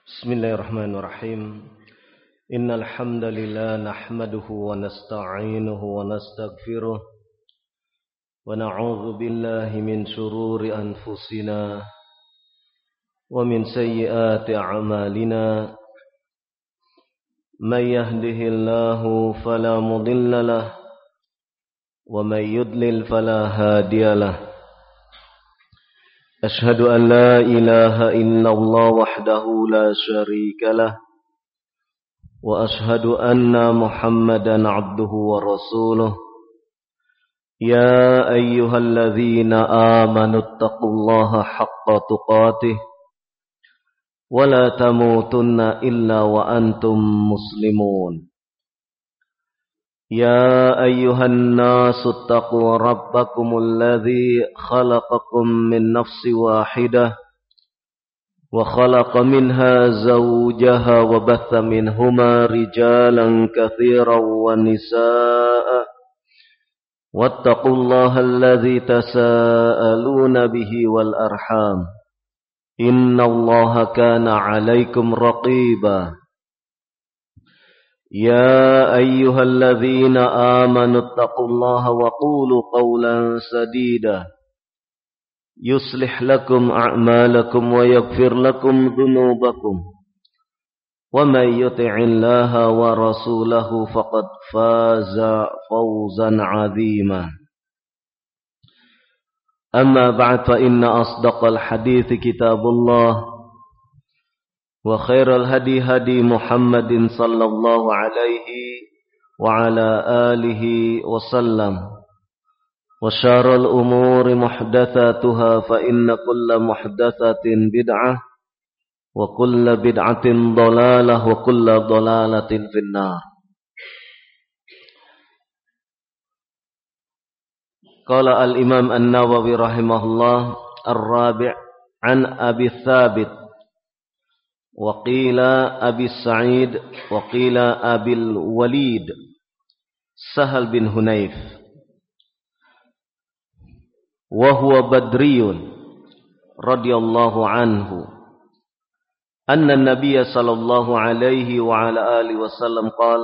Bismillahirrahmanirrahim. Innal hamdalillah nahmaduhu wa nasta'inuhu wa nastaghfiruh wa na'udzu billahi min shururi anfusina wa min sayyiati a'malina. May yahdihillahu fala mudilla lahu wa may yudlil fala hadiya lahu. أشهد أن لا إله إلا الله وحده لا شريك له وأشهد أن محمدا عبده ورسوله يا أيها الذين آمنوا اتقوا الله حق تقاته ولا تموتن إلا وأنتم مسلمون يا أيها الناس اتقوا ربكم الذي خلقكم من نفس واحدة وخلق منها زوجها وبث منهما رجالا كثيرا ونساء واتقوا الله الذي تساءلون به والأرحام إن الله كان عليكم رقيبا يا أيها الذين آمنوا اتقوا الله وقولوا قولا سديدا يصلح لكم أعمالكم ويغفر لكم ذنوبكم ومن يطع الله ورسوله فقد فاز فوزا عظيما أما بعد فإن أصدق الحديث كتاب الله وخير الهدي هدي محمد صلى الله عليه وعلى آله وسلم وشر الأمور محدثاتها فإن كل محدثة بدعة وكل بدعة ضلالة وكل ضلالة في النار. قال الإمام النووي رحمه الله الرابع عن أبي الثابت وقيل أبي السعيد وقيل أبي الوليد سهل بن هنيف وهو بدري رضي الله عنه أن النبي صلى الله عليه وعلى آله وسلم قال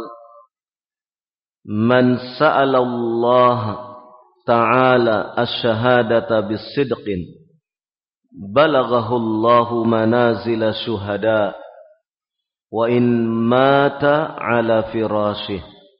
من سأل الله تعالى الشهادة بالصدق بلغه الله منازل الشهداء وإن مات على فراشه.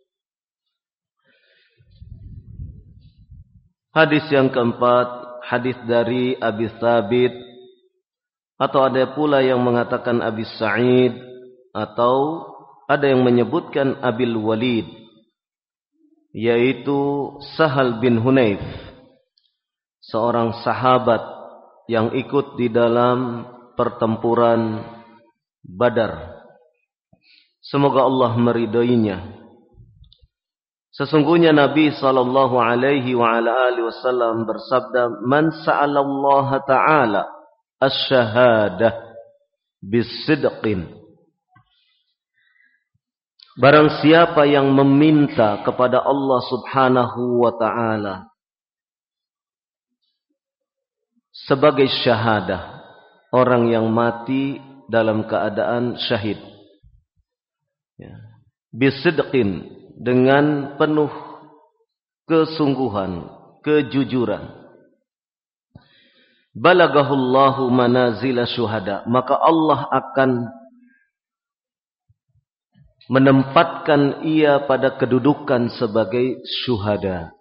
Hadis yang keempat, hadis dari Abi Thabit, atau ada pula yang mengatakan Abi Sa'id, atau ada yang menyebutkan Abil Walid, yaitu Sahal bin Hunayf, seorang sahabat yang ikut di dalam pertempuran Badar. Semoga Allah meridainya. Sesungguhnya Nabi sallallahu alaihi wa ala alihi wasallam bersabda, "Man sa'alallaha ta'ala asy-syahadah bis-sidqin." Barang siapa yang meminta kepada Allah Subhanahu wa ta'ala sebagai syahadah, orang yang mati dalam keadaan syahid, bisidqin, dengan penuh kesungguhan, kejujuran, balagahullahu manazila syuhada, maka Allah akan menempatkan ia pada kedudukan sebagai syuhada,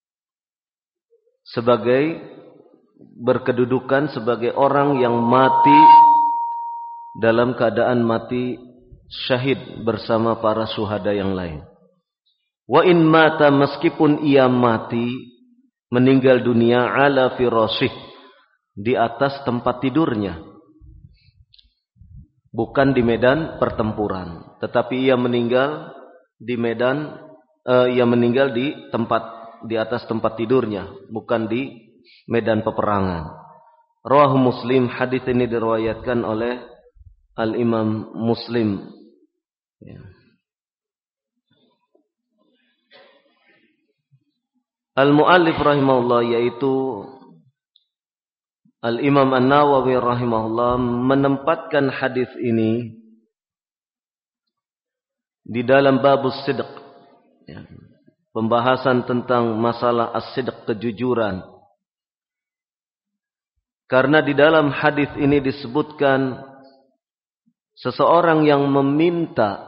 sebagai berkedudukan sebagai orang yang mati dalam keadaan mati syahid bersama para syuhada yang lain. Wa in mata, meskipun ia mati meninggal dunia, ala firasyih, di atas tempat tidurnya, bukan di medan pertempuran, tetapi ia meninggal di medan, ia meninggal di atas tempat tidurnya, bukan di medan peperangan. Rawahu Muslim, hadis ini diriwayatkan oleh Al-Imam Muslim. Al-Mu'allif rahimahullah, yaitu Al-Imam An-Nawawi rahimahullah menempatkan hadis ini di dalam babus sidq, ya, pembahasan tentang masalah as-sidq, kejujuran. Karena di dalam hadis ini disebutkan seseorang yang meminta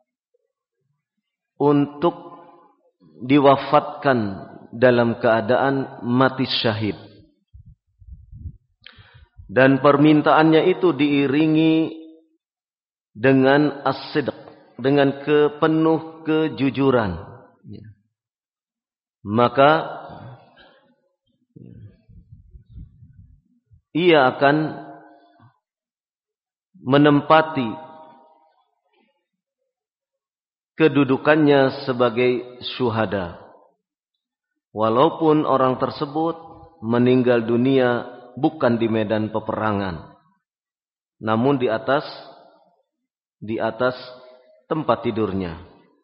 untuk diwafatkan dalam keadaan mati syahid. Dan permintaannya itu diiringi dengan as-sidq, dengan penuh kejujuran. Maka ia akan menempati kedudukannya sebagai syuhada. Walaupun orang tersebut meninggal dunia bukan di medan peperangan, namun di atas tempat tidurnya.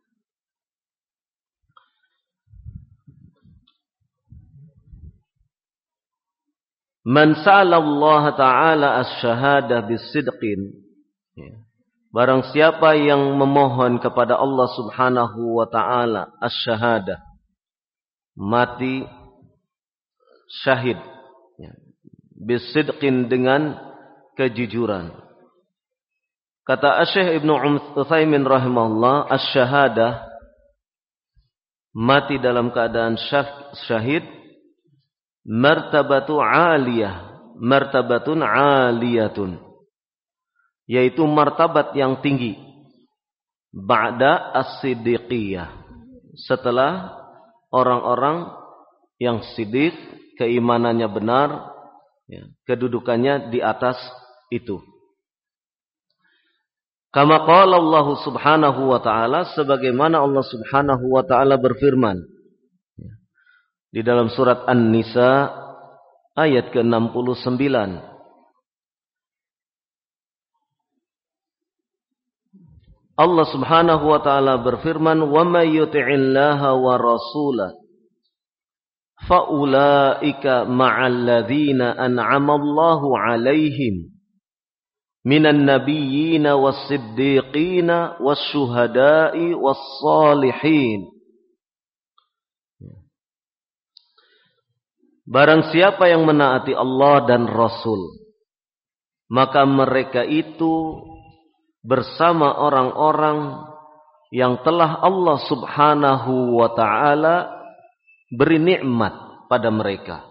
Man sa'ala Allah Ta'ala as-syahadah bis-sidqin, barang siapa yang memohon kepada Allah Subhanahu wa Ta'ala as-syahadah, mati syahid, bis-sidqin, dengan kejujuran. Kata Syekh Ibnu Utsaimin rahimahullah, as-syahadah, mati dalam keadaan syahid, martabatun aliyatun, yaitu martabat yang tinggi, ba'da as-siddiqiyah, setelah orang-orang yang siddiq, keimanannya benar, kedudukannya di atas itu. Kama qala Allah Subhanahu wa Ta'ala, sebagaimana Allah Subhanahu wa Ta'ala berfirman di dalam surat An-Nisa ayat ke-69. Allah Subhanahu wa Ta'ala berfirman, "Wa may yuti'illaha wa rasulahu faulaika ma'al ladzina an'ama Allahu 'alaihim minan nabiyyina was-siddiqina wasyuhada'i was-shalihin." Barang siapa yang menaati Allah dan Rasul, maka mereka itu bersama orang-orang yang telah Allah Subhanahu wa Ta'ala beri nikmat pada mereka.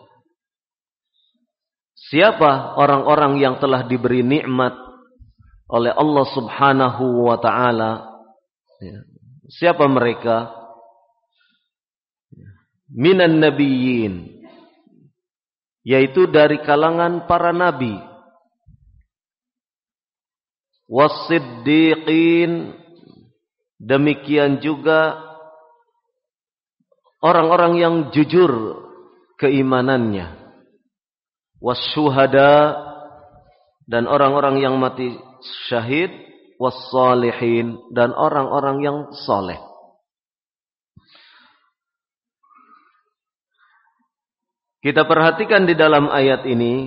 Siapa orang-orang yang telah diberi nikmat oleh Allah Subhanahu wa Ta'ala? Siapa mereka? Minan nabiyyin, yaitu dari kalangan para nabi, was-siddiqin, demikian juga orang-orang yang jujur keimanannya, wasyuhada, dan orang-orang yang mati syahid, was-shalihin, dan orang-orang yang saleh. Kita perhatikan di dalam ayat ini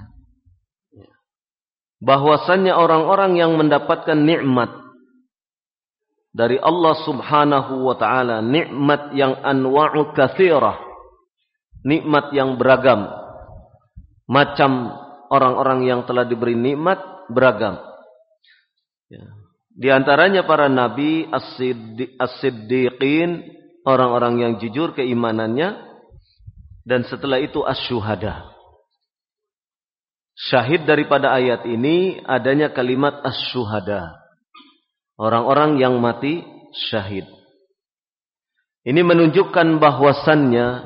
bahwasannya orang-orang yang mendapatkan nikmat dari Allah Subhanahu wa Ta'ala, nikmat yang anwa'u katsirah, nikmat yang beragam, macam orang-orang yang telah diberi nikmat beragam. Di antaranya para nabi, as-siddiqin, orang-orang yang jujur keimanannya, dan setelah itu asy-syuhada. Syahid daripada ayat ini adanya kalimat asy-syuhada, orang-orang yang mati syahid. Ini menunjukkan bahwasannya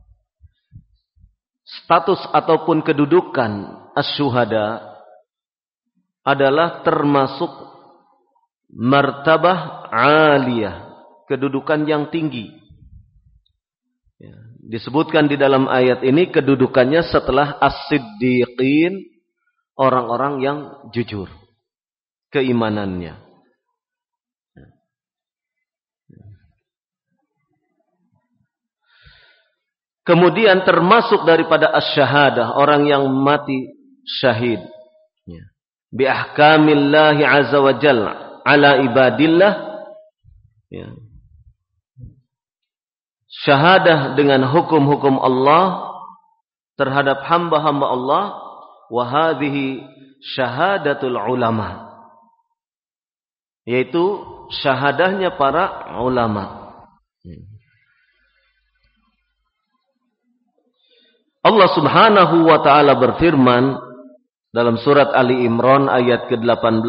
status ataupun kedudukan asy-syuhada adalah termasuk martabah aliyah, kedudukan yang tinggi. Disebutkan di dalam ayat ini kedudukannya setelah as-siddiqin, orang-orang yang jujur keimanannya. Kemudian termasuk daripada asy-syahadah, orang yang mati daripada asy-syahadah, orang yang mati syahid. Bi ahkamillahi azza wa jalla ala ibadillah. Syahadah dengan hukum-hukum Allah terhadap hamba-hamba Allah. Wa hadhihi syahadatul ulama. Yaitu syahadahnya para ulama. Allah Subhanahu wa taala berfirman dalam surat Ali Imran ayat ke-18,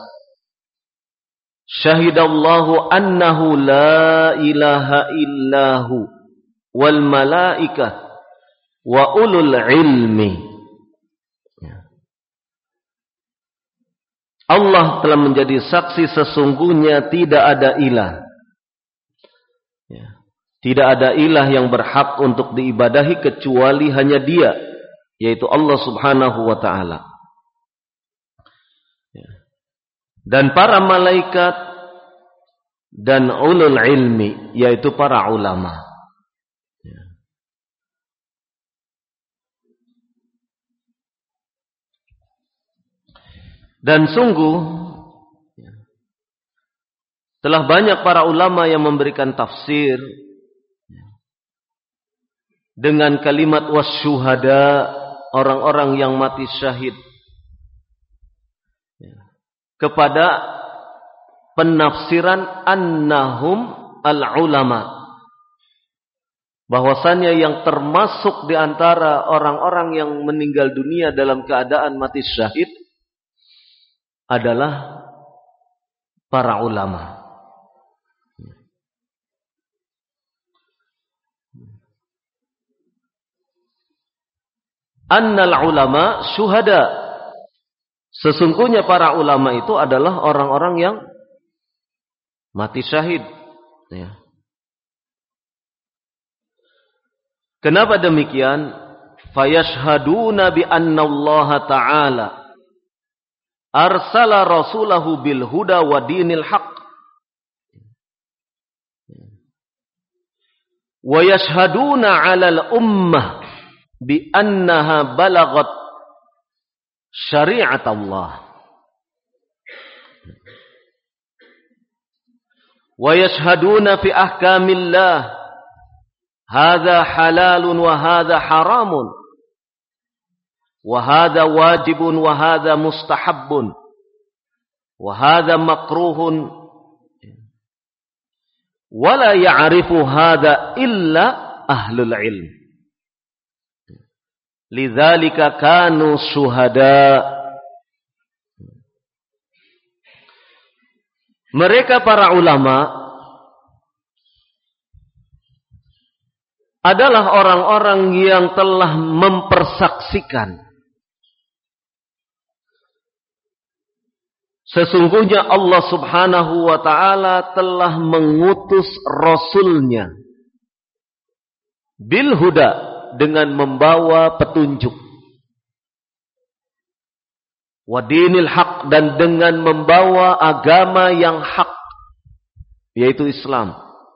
Syahidallahu annahu la ilaha illahu wal malaikah wa ulul ilmi. Allah telah menjadi saksi sesungguhnya tidak ada ilah. Tidak ada ilah yang berhak untuk diibadahi kecuali hanya Dia, yaitu Allah Subhanahu wa taala. Dan para malaikat dan ulul ilmi, yaitu para ulama. Dan sungguh telah banyak para ulama yang memberikan tafsir dengan kalimat wasyuhada, orang-orang yang mati syahid, kepada penafsiran annahum al-ulama, bahwasannya yang termasuk di antara orang-orang yang meninggal dunia dalam keadaan mati syahid adalah para ulama. Annal ulama syuhada. Sesungguhnya para ulama itu adalah orang-orang yang mati syahid. Kenapa demikian? Fayashhaduna bi anna Allah Ta'ala arsala rasulahu bil huda wa dinil haqq. Wa yashhaduna 'alal ummah bi annaha balagat syariat Allah. Wa yashhaduna fi ahkamillah hadza halalun wa hadza haramun wa hadza wajibun wa hadza mustahabbun wa hadza makruhun wa la ya'rifu hadza illa ahlul ilm. Lidzalika kanu syuhada. Mereka para ulama adalah orang-orang yang telah mempersaksikan sesungguhnya Allah Subhanahu wa ta'ala telah mengutus Rasulnya bil huda, dengan membawa petunjuk, wa dinil haq, dan dengan membawa agama yang hak, yaitu Islam.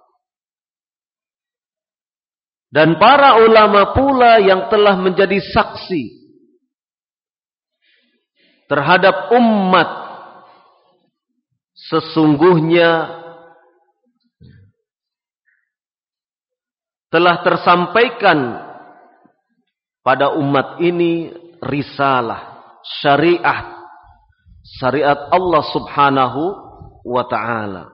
Dan para ulama pula yang telah menjadi saksi terhadap umat sesungguhnya telah tersampaikan pada umat ini risalah, syariat Allah Subhanahu wa ta'ala.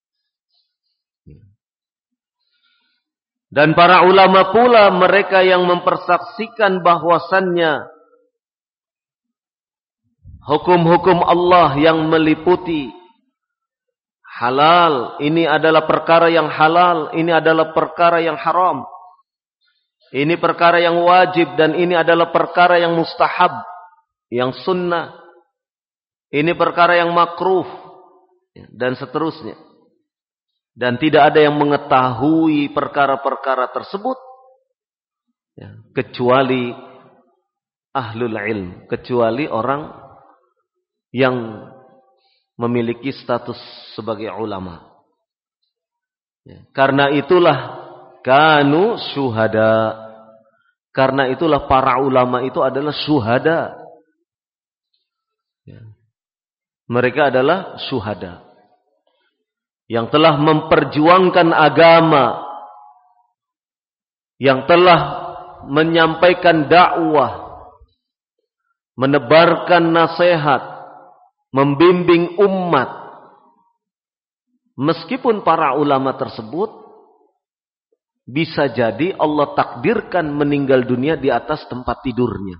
Dan para ulama pula mereka yang mempersaksikan bahwasannya hukum-hukum Allah yang meliputi halal, ini adalah perkara yang halal, ini adalah perkara yang haram. Ini perkara yang wajib dan ini adalah perkara yang mustahab, yang sunnah. Ini perkara yang makruh dan seterusnya. Dan tidak ada yang mengetahui perkara-perkara tersebut kecuali ahlul ilm, kecuali orang yang memiliki status sebagai ulama. Karena itulah kanu syuhada. Karena itulah para ulama itu adalah syuhada. Mereka adalah syuhada yang telah memperjuangkan agama, yang telah menyampaikan dakwah, menebarkan nasihat, membimbing umat. Meskipun para ulama tersebut bisa jadi Allah takdirkan meninggal dunia di atas tempat tidurnya.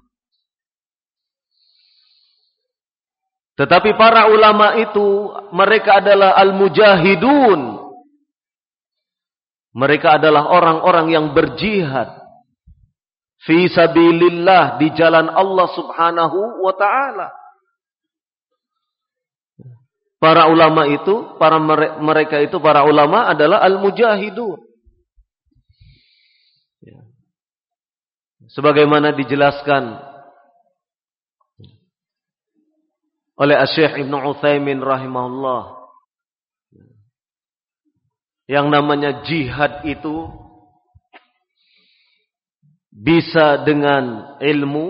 Tetapi para ulama itu, mereka adalah al-mujahidun. Mereka adalah orang-orang yang berjihad fi sabilillah, di jalan Allah Subhanahu wa ta'ala. Para ulama itu, para ulama adalah al-mujahidun. Sebagaimana dijelaskan oleh Syekh Ibn Utsaimin rahimahullah, yang namanya jihad itu bisa dengan ilmu,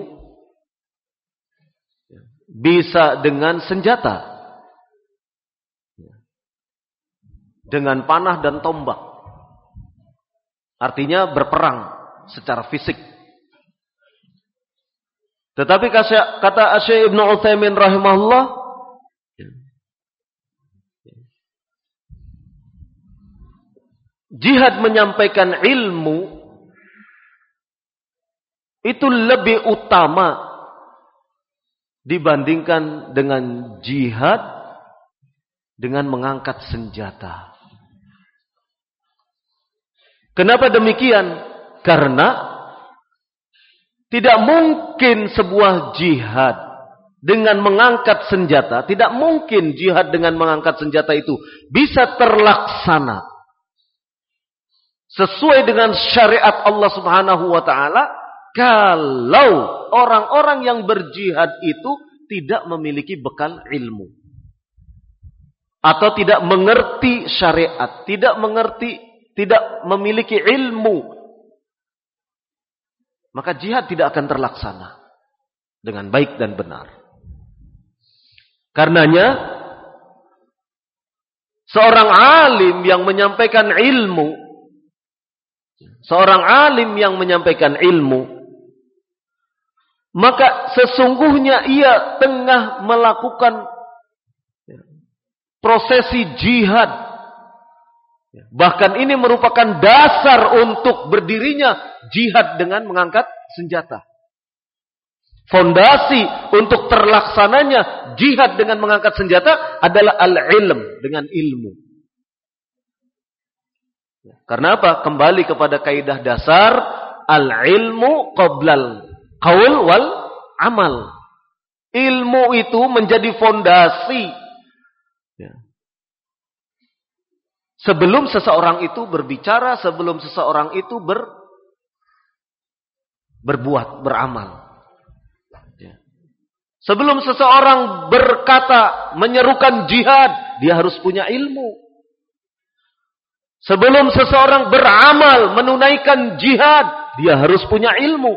bisa dengan senjata, dengan panah dan tombak. Artinya berperang secara fisik. Tetapi kata Syekh Ibn Utsaimin rahimahullah, jihad menyampaikan ilmu itu lebih utama dibandingkan dengan jihad dengan mengangkat senjata. Kenapa demikian? Karena tidak mungkin sebuah jihad dengan mengangkat senjata, tidak mungkin jihad dengan mengangkat senjata itu bisa terlaksana sesuai dengan syariat Allah Subhanahu wa ta'ala kalau orang-orang yang berjihad itu tidak memiliki bekal ilmu atau tidak mengerti syariat, tidak memiliki ilmu. Maka jihad tidak akan terlaksana dengan baik dan benar. Karenanya, seorang alim yang menyampaikan ilmu, maka sesungguhnya ia tengah melakukan prosesi jihad. Bahkan ini merupakan dasar untuk berdirinya jihad dengan mengangkat senjata. Fondasi untuk terlaksananya jihad dengan mengangkat senjata adalah al-ilm, dengan ilmu. Karena apa? Kembali kepada kaidah dasar al-ilmu qoblal qaul wal amal. Ilmu itu menjadi fondasi sebelum seseorang itu berbicara, sebelum seseorang itu berbuat, beramal. Sebelum seseorang berkata, menyerukan jihad, dia harus punya ilmu. Sebelum seseorang beramal, menunaikan jihad, dia harus punya ilmu.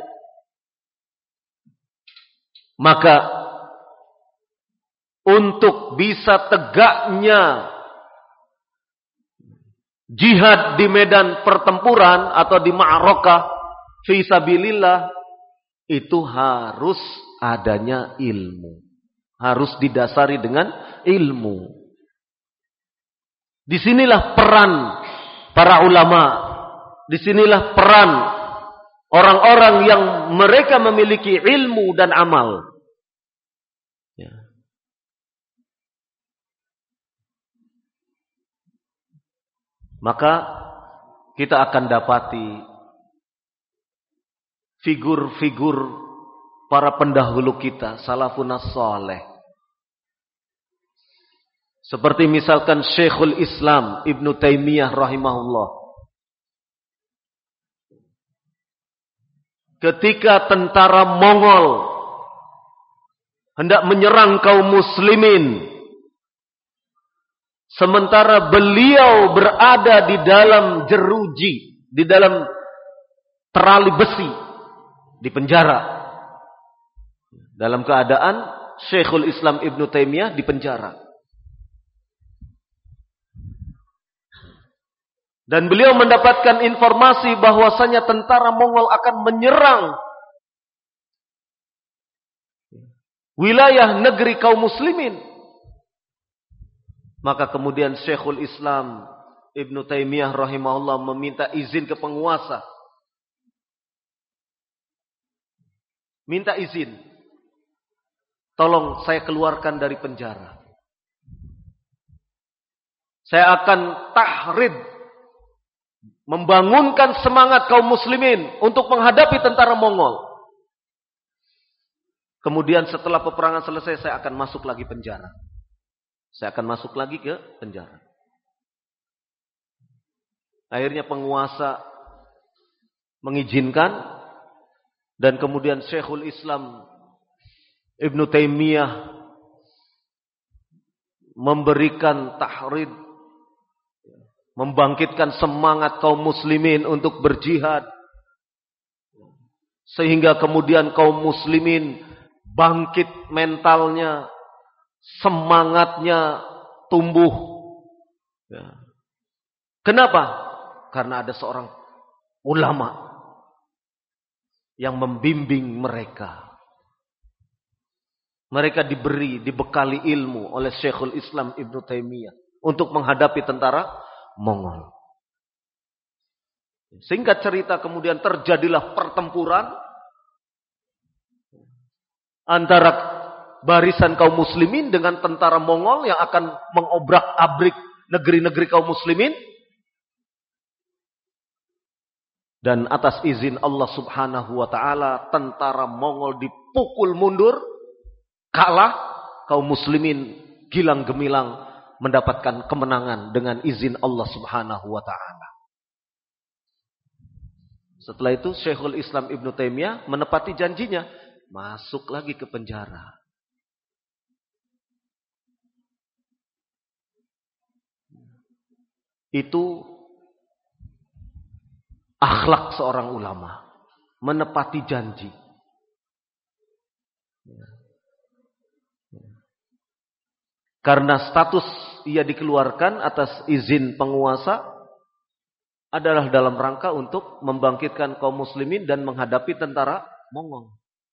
Maka, untuk bisa tegaknya jihad di medan pertempuran atau di ma'rakah fi sabilillah, itu harus adanya ilmu. Harus didasari dengan ilmu. Disinilah peran para ulama. Disinilah peran orang-orang yang mereka memiliki ilmu dan amal. Maka kita akan dapati figur-figur para pendahulu kita, salafun as-saleh. Seperti misalkan Syekhul Islam Ibn Taimiyah rahimahullah. Ketika tentara Mongol hendak menyerang kaum muslimin, sementara beliau berada di dalam jeruji, di dalam terali besi di penjara. Dalam keadaan Syekhul Islam Ibn Taimiyah di penjara. Dan beliau mendapatkan informasi bahwasanya tentara Mongol akan menyerang wilayah negeri kaum muslimin. Maka kemudian Syekhul Islam Ibn Taimiyah rahimahullah meminta izin ke penguasa. Minta izin. Tolong saya keluarkan dari penjara. Saya akan tahrid, membangunkan semangat kaum muslimin untuk menghadapi tentara Mongol. Kemudian setelah peperangan selesai, saya akan masuk lagi penjara. Saya akan masuk lagi ke penjara. Akhirnya penguasa mengizinkan, dan kemudian Syekhul Islam Ibn Taimiyah memberikan tahrid, membangkitkan semangat kaum muslimin untuk berjihad. Sehingga kemudian kaum muslimin bangkit mentalnya, semangatnya tumbuh. Kenapa? Karena ada seorang ulama yang membimbing mereka. Mereka dibekali ilmu oleh Syekhul Islam Ibn Taimiyah untuk menghadapi tentara Mongol. Singkat cerita, kemudian terjadilah pertempuran antara barisan kaum muslimin dengan tentara Mongol yang akan mengobrak-abrik negeri-negeri kaum muslimin. Dan atas izin Allah Subhanahu wa taala, tentara Mongol dipukul mundur, kalah, kaum muslimin gilang gemilang mendapatkan kemenangan dengan izin Allah Subhanahu wa taala. Setelah itu Syekhul Islam Ibn Taimiyah menepati janjinya, masuk lagi ke penjara. Itu akhlak seorang ulama, menepati janji. Karena status ia dikeluarkan atas izin penguasa adalah dalam rangka untuk membangkitkan kaum muslimin dan menghadapi tentara Mongol.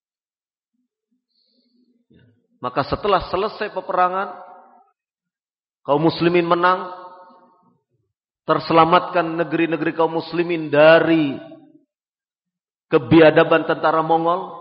Maka setelah selesai peperangan, kaum muslimin menang, terselamatkan negeri-negeri kaum muslimin dari kebiadaban tentara Mongol.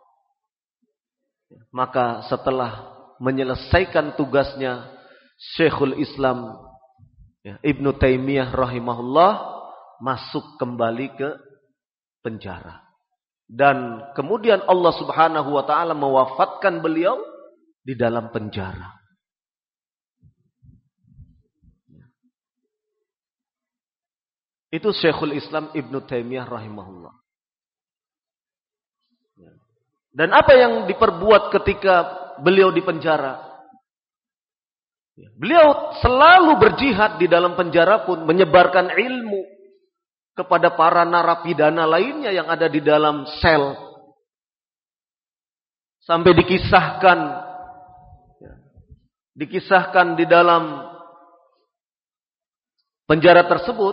Maka setelah menyelesaikan tugasnya, Syekhul Islam Ibn Taimiyah rahimahullah masuk kembali ke penjara. Dan kemudian Allah Subhanahu wa taala mewafatkan beliau di dalam penjara. Itu Syekhul Islam Ibn Taimiyah rahimahullah. Dan apa yang diperbuat ketika beliau di penjara? Beliau selalu berjihad di dalam penjara pun, menyebarkan ilmu kepada para narapidana lainnya yang ada di dalam sel. Sampai dikisahkan di dalam penjara tersebut,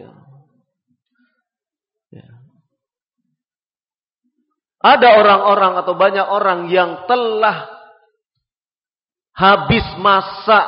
ada orang-orang atau banyak orang yang telah habis masa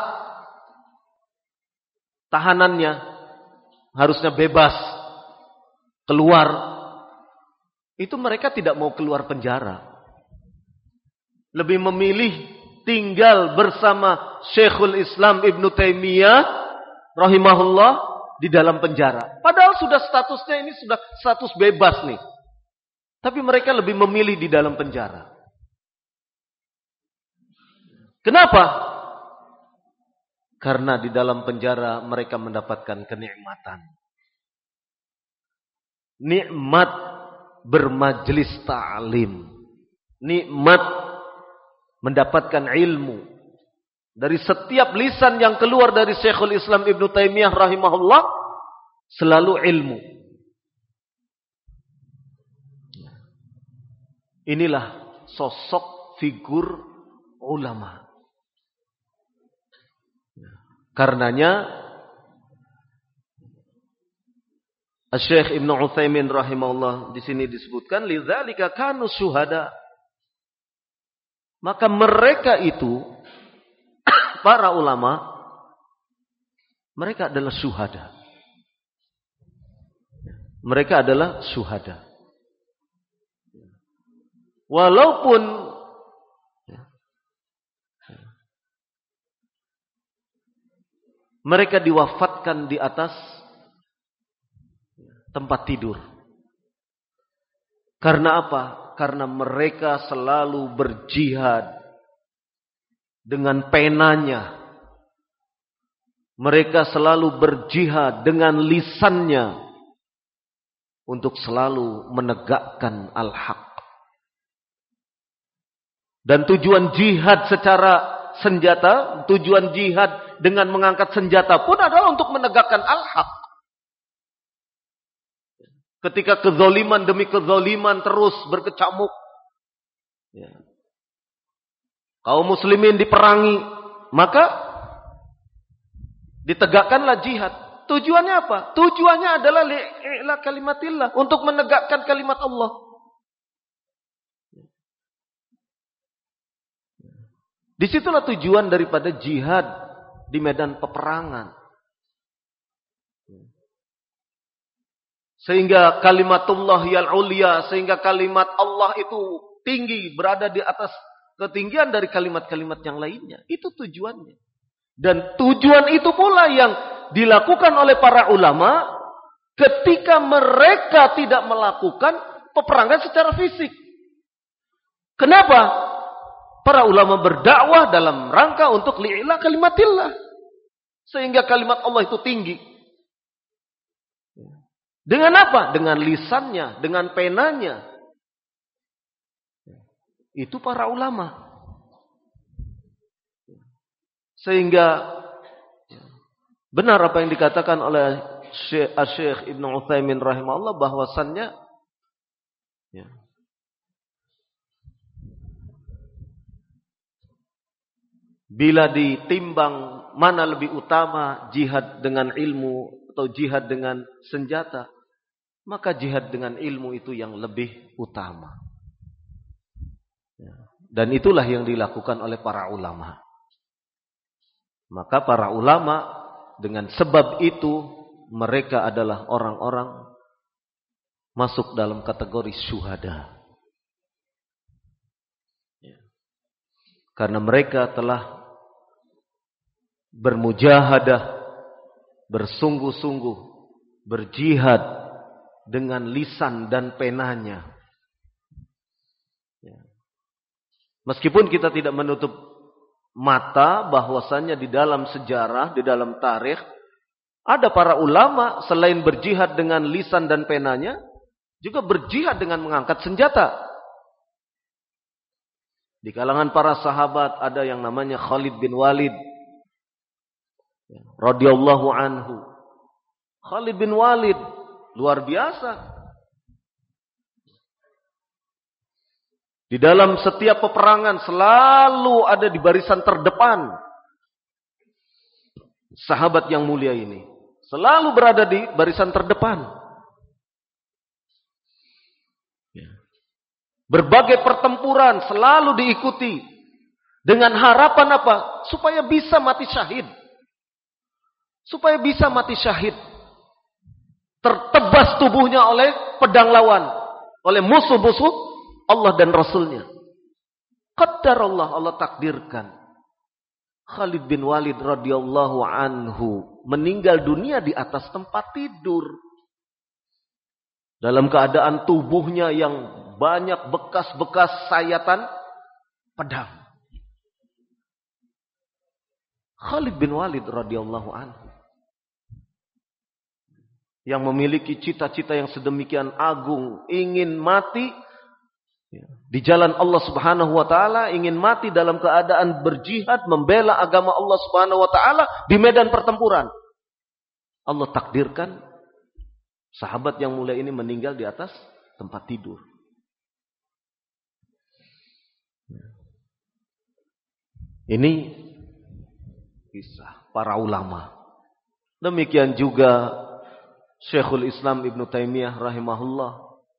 tahanannya, harusnya bebas keluar. Itu mereka tidak mau keluar penjara. Lebih memilih tinggal bersama Syekhul Islam Ibn Taimiyah rahimahullah di dalam penjara. Padahal sudah statusnya ini sudah status bebas nih. Tapi mereka lebih memilih di dalam penjara. Kenapa? Karena di dalam penjara mereka mendapatkan kenikmatan. Nikmat bermajlis ta'lim. Nikmat mendapatkan ilmu. Dari setiap lisan yang keluar dari Syekhul Islam Ibn Taimiyah rahimahullah, selalu ilmu. Inilah sosok figur ulama. Karenanya Syekh Ibnu Utsaimin rahimahullah di sini disebutkan lidzalika kanu syuhada. Maka mereka itu para ulama, mereka adalah syuhada. Mereka adalah syuhada. Walaupun mereka diwafatkan di atas tempat tidur. Karena apa? Karena mereka selalu berjihad dengan penanya. Mereka selalu berjihad dengan lisannya untuk selalu menegakkan al-haq. Dan tujuan jihad secara senjata, tujuan jihad dengan mengangkat senjata pun adalah untuk menegakkan al-haq. Ketika kezaliman demi kezaliman terus berkecamuk, ya, kaum muslimin diperangi, maka ditegakkanlah jihad. Tujuannya apa? Tujuannya adalah li'ila kalimatillah, untuk menegakkan kalimat Allah. Disitulah tujuan daripada jihad di medan peperangan. Sehingga kalimatullah yal ulia, sehingga kalimat Allah itu tinggi, berada di atas ketinggian dari kalimat-kalimat yang lainnya. Itu tujuannya. Dan tujuan itu pula yang dilakukan oleh para ulama ketika mereka tidak melakukan peperangan secara fisik. Kenapa? Para ulama berdakwah dalam rangka untuk li'ila kalimatillah. Sehingga kalimat Allah itu tinggi. Dengan apa? Dengan lisannya, dengan penanya. Itu para ulama. Sehingga benar apa yang dikatakan oleh Syekh Ibnu Utsaimin rahimahullah bahwasannya ya, bila ditimbang mana lebih utama, jihad dengan ilmu atau jihad dengan senjata, maka jihad dengan ilmu itu yang lebih utama. Dan itulah yang dilakukan oleh para ulama. Maka para ulama dengan sebab itu mereka adalah orang-orang masuk dalam kategori syuhada. Karena mereka telah bermujahadah, bersungguh-sungguh, berjihad dengan lisan dan penanya. Meskipun kita tidak menutup mata bahwasannya di dalam sejarah, di dalam tarikh, ada para ulama selain berjihad dengan lisan dan penanya, juga berjihad dengan mengangkat senjata. Di kalangan para sahabat ada yang namanya Khalid bin Walid radhiyallahu anhu. Khalid bin Walid luar biasa. Di dalam setiap peperangan selalu ada di barisan terdepan. Sahabat yang mulia ini selalu berada di barisan terdepan. Berbagai pertempuran selalu diikuti dengan harapan apa? Supaya bisa mati syahid. Supaya bisa mati syahid. Tertebas tubuhnya oleh pedang lawan, oleh musuh-musuh Allah dan Rasulnya. Qadarullah, Allah takdirkan Khalid bin Walid radhiyallahu anhu meninggal dunia di atas tempat tidur. Dalam keadaan tubuhnya yang banyak bekas-bekas sayatan pedang. Khalid bin Walid radhiyallahu anhu yang memiliki cita-cita yang sedemikian agung, ingin mati di jalan Allah Subhanahu wa taala, ingin mati dalam keadaan berjihad membela agama Allah Subhanahu wa taala di medan pertempuran. Allah takdirkan sahabat yang mulia ini meninggal di atas tempat tidur. Ini kisah para ulama. Demikian juga Syekhul Islam Ibn Taimiyah rahimahullah.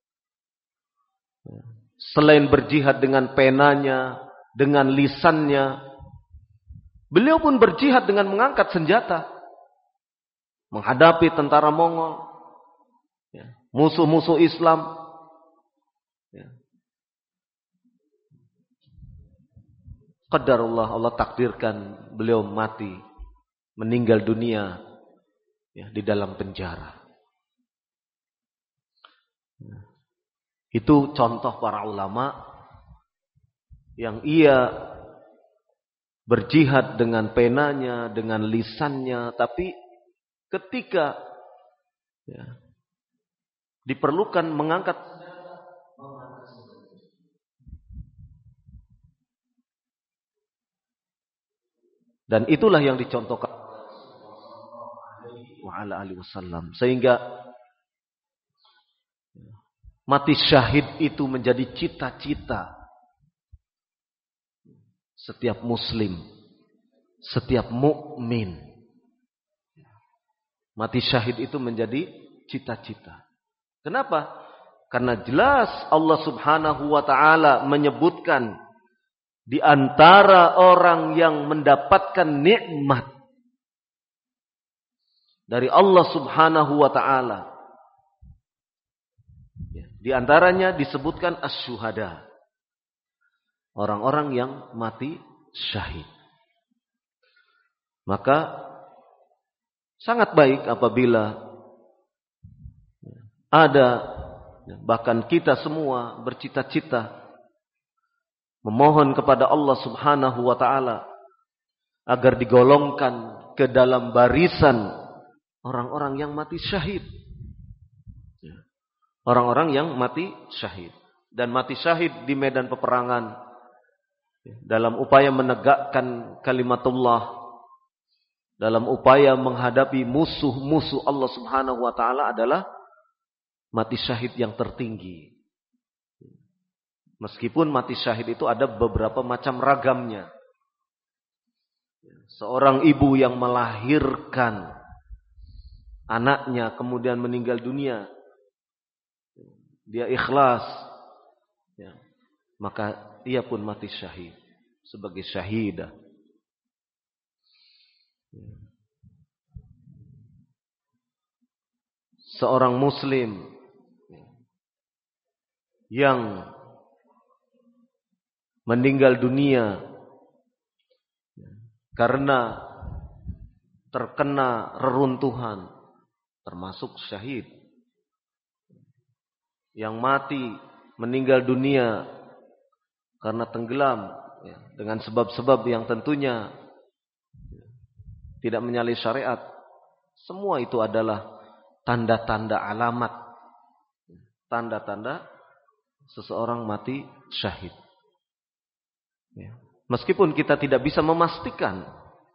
Selain berjihad dengan penanya, dengan lisannya, beliau pun berjihad dengan mengangkat senjata. Menghadapi tentara Mongol, musuh-musuh Islam. Qadarullah, Allah takdirkan beliau mati, meninggal dunia di dalam penjara. Itu contoh para ulama yang ia berjihad dengan penanya, dengan lisannya, tapi ketika diperlukan mengangkat, dan itulah yang dicontohkan wa'ala alihi wasallam. Sehingga mati syahid itu menjadi cita-cita setiap muslim, setiap mukmin. Mati syahid itu menjadi cita-cita. Kenapa? Karena jelas Allah Subhanahu wa taala menyebutkan di antara orang yang mendapatkan nikmat dari Allah Subhanahu wa taala, di antaranya disebutkan asy-syuhada, orang-orang yang mati syahid. Maka sangat baik apabila ada, bahkan kita semua bercita-cita memohon kepada Allah Subhanahu wa taala agar digolongkan ke dalam barisan orang-orang yang mati syahid. Orang-orang yang mati syahid. Dan mati syahid di medan peperangan dalam upaya menegakkan kalimatullah, dalam upaya menghadapi musuh-musuh Allah Subhanahu wa taala adalah mati syahid yang tertinggi. Meskipun mati syahid itu ada beberapa macam ragamnya. Seorang ibu yang melahirkan anaknya kemudian meninggal dunia, dia ikhlas, maka ia pun mati syahid sebagai syahidah. Seorang muslim yang meninggal dunia karena terkena reruntuhan termasuk syahid. Yang mati meninggal dunia karena tenggelam dengan sebab-sebab yang tentunya tidak menyalahi syariat, semua itu adalah tanda-tanda alamat, tanda-tanda seseorang mati syahid. Meskipun kita tidak bisa memastikan,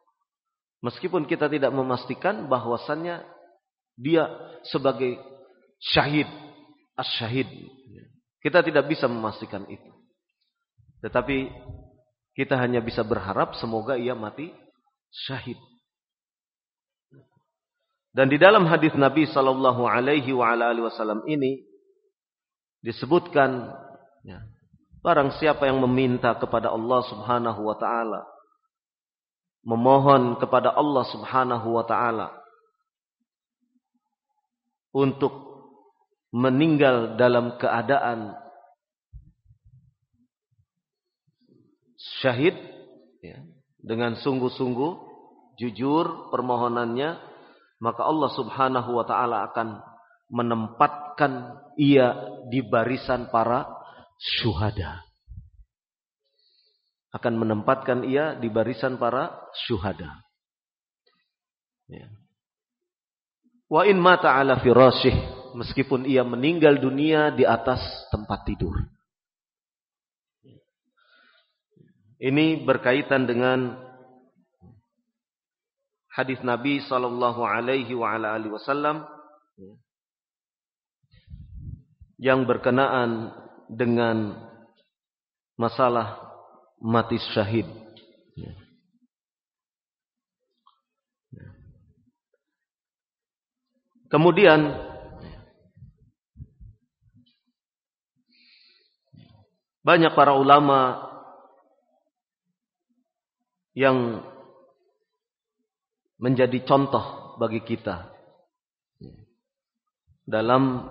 bahwasannya dia sebagai syahid, as-syahid, kita tidak bisa memastikan itu. Tetapi kita hanya bisa berharap semoga ia mati syahid. Dan di dalam hadis Nabi sallallahu alaihi wasallam ini disebutkan, barang siapa yang meminta kepada Allah Subhanahu wa taala, memohon kepada Allah Subhanahu wa taala untuk meninggal dalam keadaan syahid, dengan sungguh-sungguh jujur permohonannya, maka Allah Subhanahu wa taala akan menempatkan ia di barisan para syuhada. Akan menempatkan ia di barisan para syuhada. Wa in mata ala firasyih, meskipun ia meninggal dunia di atas tempat tidur. Ini berkaitan dengan hadis Nabi sallallahu alaihi wasallam yang berkenaan dengan masalah mati syahid. Kemudian banyak para ulama yang menjadi contoh bagi kita dalam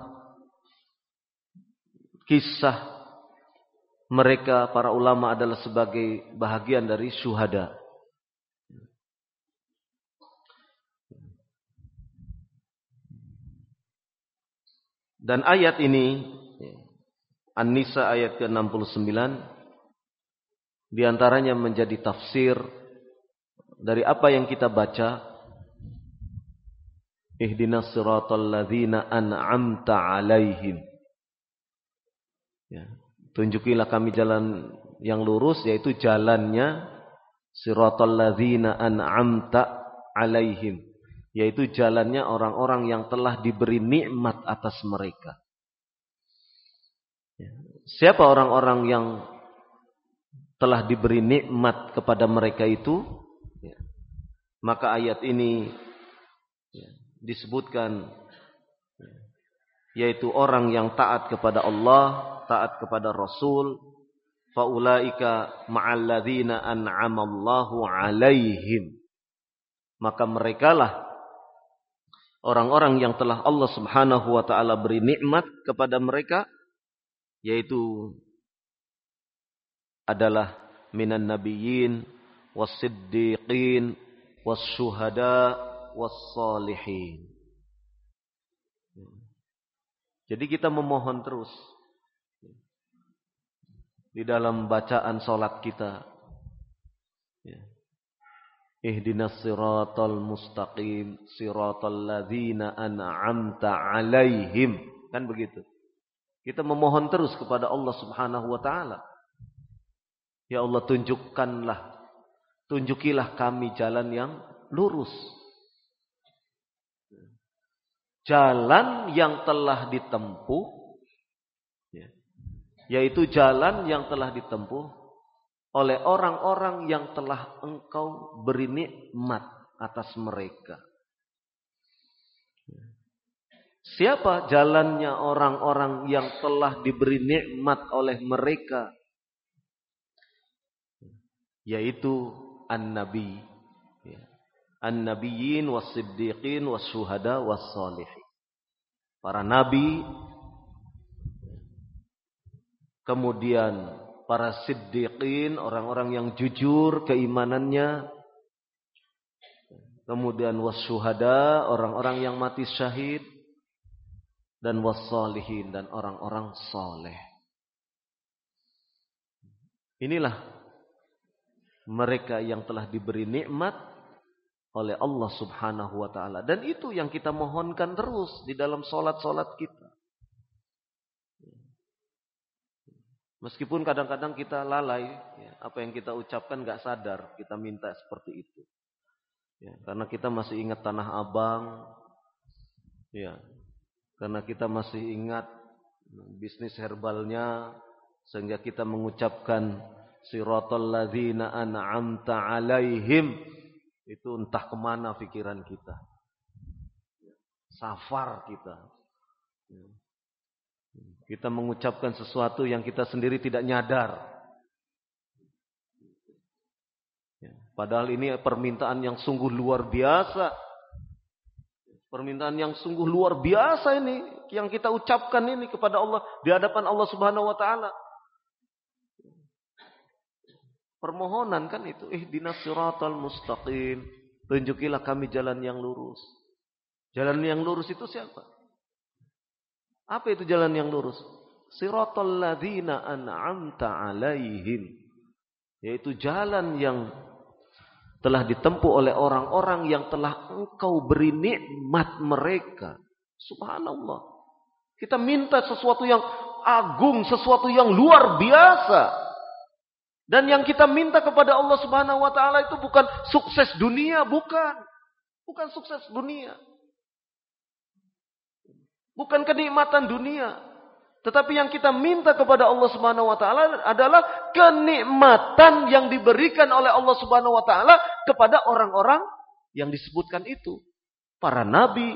kisah mereka. Para ulama adalah sebagai bahagian dari syuhada. Dan ayat ini, An-Nisa ayat ke-69, diantaranya menjadi tafsir dari apa yang kita baca. Ihdinas siratal ladzina an'amta 'alaihim. Ya, tunjukilah kami jalan yang lurus, yaitu jalannya siratal ladzina an'amta 'alaihim, yaitu jalannya orang-orang yang telah diberi nikmat atas mereka. Siapa orang-orang yang telah diberi nikmat kepada mereka itu? Maka ayat ini disebutkan, yaitu orang yang taat kepada Allah, taat kepada Rasul. Faulaika ma'al ladzina an'amallahu 'alaihim. Maka merekalah orang-orang yang telah Allah Subhanahu wa taala beri nikmat kepada mereka, yaitu adalah minan nabiyyin was-siddiqin was-syuhada was-salihin. Jadi kita memohon terus di dalam bacaan salat kita, Ihdinas siratal mustaqim siratal ladzina an'amta 'alaihim. Kan begitu. Kita memohon terus kepada Allah Subhanahu wa taala. Ya Allah, tunjukilah kami jalan yang lurus. Jalan yang telah ditempuh, yaitu jalan yang telah ditempuh oleh orang-orang yang telah Engkau beri nikmat atas mereka. Siapa jalannya orang-orang yang telah diberi nikmat oleh mereka? Yaitu an-nabi, an-nabiyyin was-siddiqin was-syuhada was-salihin. Para nabi, kemudian para siddiqin, orang-orang yang jujur keimanannya, kemudian was-syuhada, orang-orang yang mati syahid, dan was-salihin, dan orang-orang saleh. Inilah mereka yang telah diberi nikmat oleh Allah Subhanahu wa taala, dan itu yang kita mohonkan terus di dalam salat-salat kita. Meskipun kadang-kadang kita lalai, apa yang kita ucapkan gak sadar, kita minta seperti itu. Karena kita masih ingat Tanah Abang, karena kita masih ingat bisnis herbalnya, sehingga kita mengucapkan siratal ladzina an'amta 'alaihim. Itu entah kemana pikiran kita, safar kita. Kita mengucapkan sesuatu yang kita sendiri tidak nyadar. Padahal ini permintaan yang sungguh luar biasa. Permintaan yang sungguh luar biasa ini yang kita ucapkan ini kepada Allah di hadapan Allah Subhanahu wa taala. Permohonan kan itu, ihdinas siratal mustaqim, tunjukilah kami jalan yang lurus. Jalan yang lurus itu siapa? Apa itu jalan yang lurus? Siratal ladzina an'amta 'alaihim, yaitu jalan yang telah ditempuh oleh orang-orang yang telah Engkau beri nikmat mereka. Subhanallah. Kita minta sesuatu yang agung, sesuatu yang luar biasa. Dan yang kita minta kepada Allah Subhanahu wa taala itu bukan sukses dunia, bukan. Bukan sukses dunia. Bukan kenikmatan dunia. Tetapi yang kita minta kepada Allah Subhanahu wa taala adalah kenikmatan yang diberikan oleh Allah Subhanahu wa taala kepada orang-orang yang disebutkan itu. Para nabi,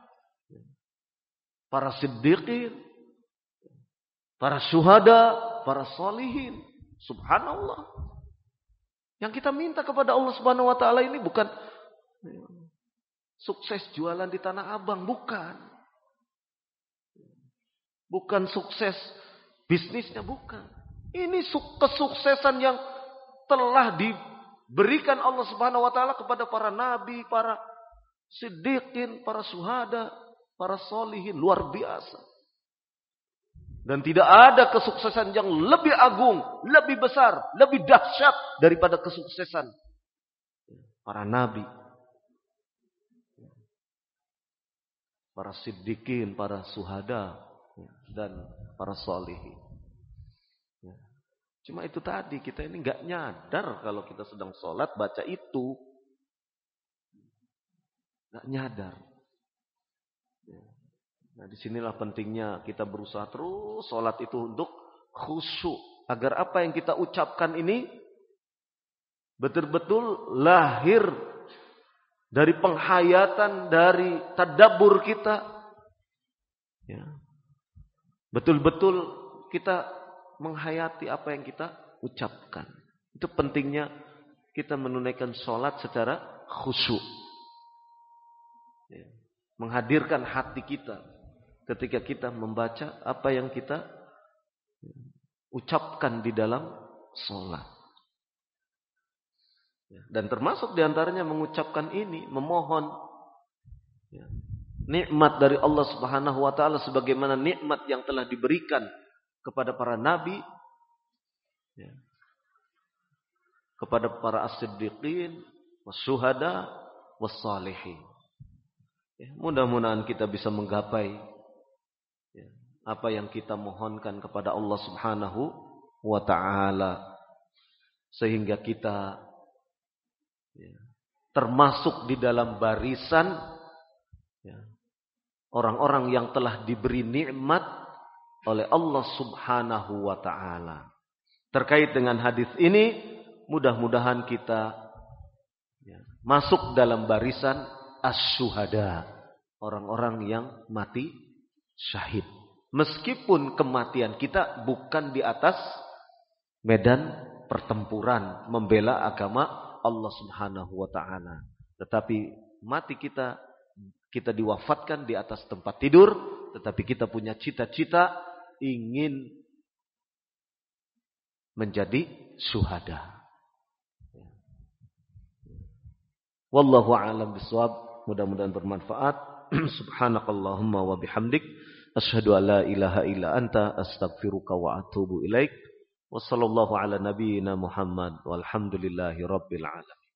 para siddiqin, para syuhada, para sholihin. Subhanallah. Yang kita minta kepada Allah Subhanahu wa taala ini bukan sukses jualan di Tanah Abang, bukan. Bukan sukses bisnisnya, bukan. Ini kesuksesan yang telah diberikan Allah Subhanahu wa taala kepada para nabi, para siddiqin, para syuhada, para sholihin, luar biasa. Dan tidak ada kesuksesan yang lebih agung, lebih besar, lebih dahsyat daripada kesuksesan para nabi, para siddiqin, para syuhada, dan para sholihin. Cuma itu tadi, kita ini nggak nyadar kalau kita sedang sholat baca itu, nggak nyadar. Nah, disinilah pentingnya kita berusaha terus sholat itu untuk khusyuk, agar apa yang kita ucapkan ini betul-betul lahir dari penghayatan, dari tadabbur kita. Ya. Betul-betul kita menghayati apa yang kita ucapkan. Itu pentingnya kita menunaikan sholat secara khusyuk. Ya. Menghadirkan hati kita ketika kita membaca apa yang kita ucapkan di dalam sholat. Ya. Dan termasuk diantaranya mengucapkan ini, memohon ya, nikmat dari Allah Subhanahu wa taala sebagaimana nikmat yang telah diberikan kepada para nabi, ya, kepada para as-siddiqin, was-syuhada, was-shalihin. Ya, mudah-mudahan kita bisa menggapai ya, apa yang kita mohonkan kepada Allah Subhanahu wa taala, sehingga kita ya, termasuk di dalam barisan ya, orang-orang yang telah diberi nikmat oleh Allah Subhanahu wa taala. Terkait dengan hadis ini, mudah-mudahan kita ya, masuk dalam barisan as-syuhada, orang-orang yang mati syahid. Meskipun kematian kita bukan di atas medan pertempuran membela agama Allah Subhanahu wa taala, tetapi mati kita diwafatkan di atas tempat tidur, tetapi kita punya cita-cita ingin menjadi syuhada. Wallahu a'lam bishawab. Mudah-mudahan bermanfaat. Subhanakallahumma wa bihamdik, asyhadu an la ilaha illa anta, astaghfiruka wa atubu ilaik. Wassallallahu ala nabiyyina Muhammad walhamdulillahi rabbil alamin.